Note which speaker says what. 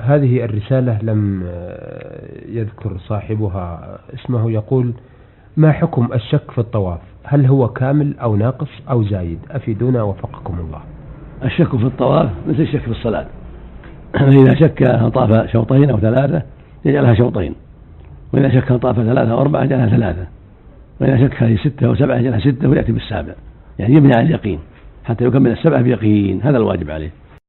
Speaker 1: هذه الرسالة لم يذكر صاحبها اسمه، يقول: ما حكم الشك في الطواف؟ هل هو كامل أو ناقص أو زايد؟ أفيدونا وفقكم الله.
Speaker 2: الشك في الطواف مثل الشك في الصلاة، فإذا شك أن طاف شوطين أو ثلاثة يجعلها شوطين، وإذا شك أن طاف ثلاثة وأربعة يجعلها ثلاثة، وإذا شك هذه ستة وسبعة يجعلها ستة ويأتي بالسابع، يعني يبني على اليقين حتى يكمل السبعة بيقين، هذا الواجب عليه.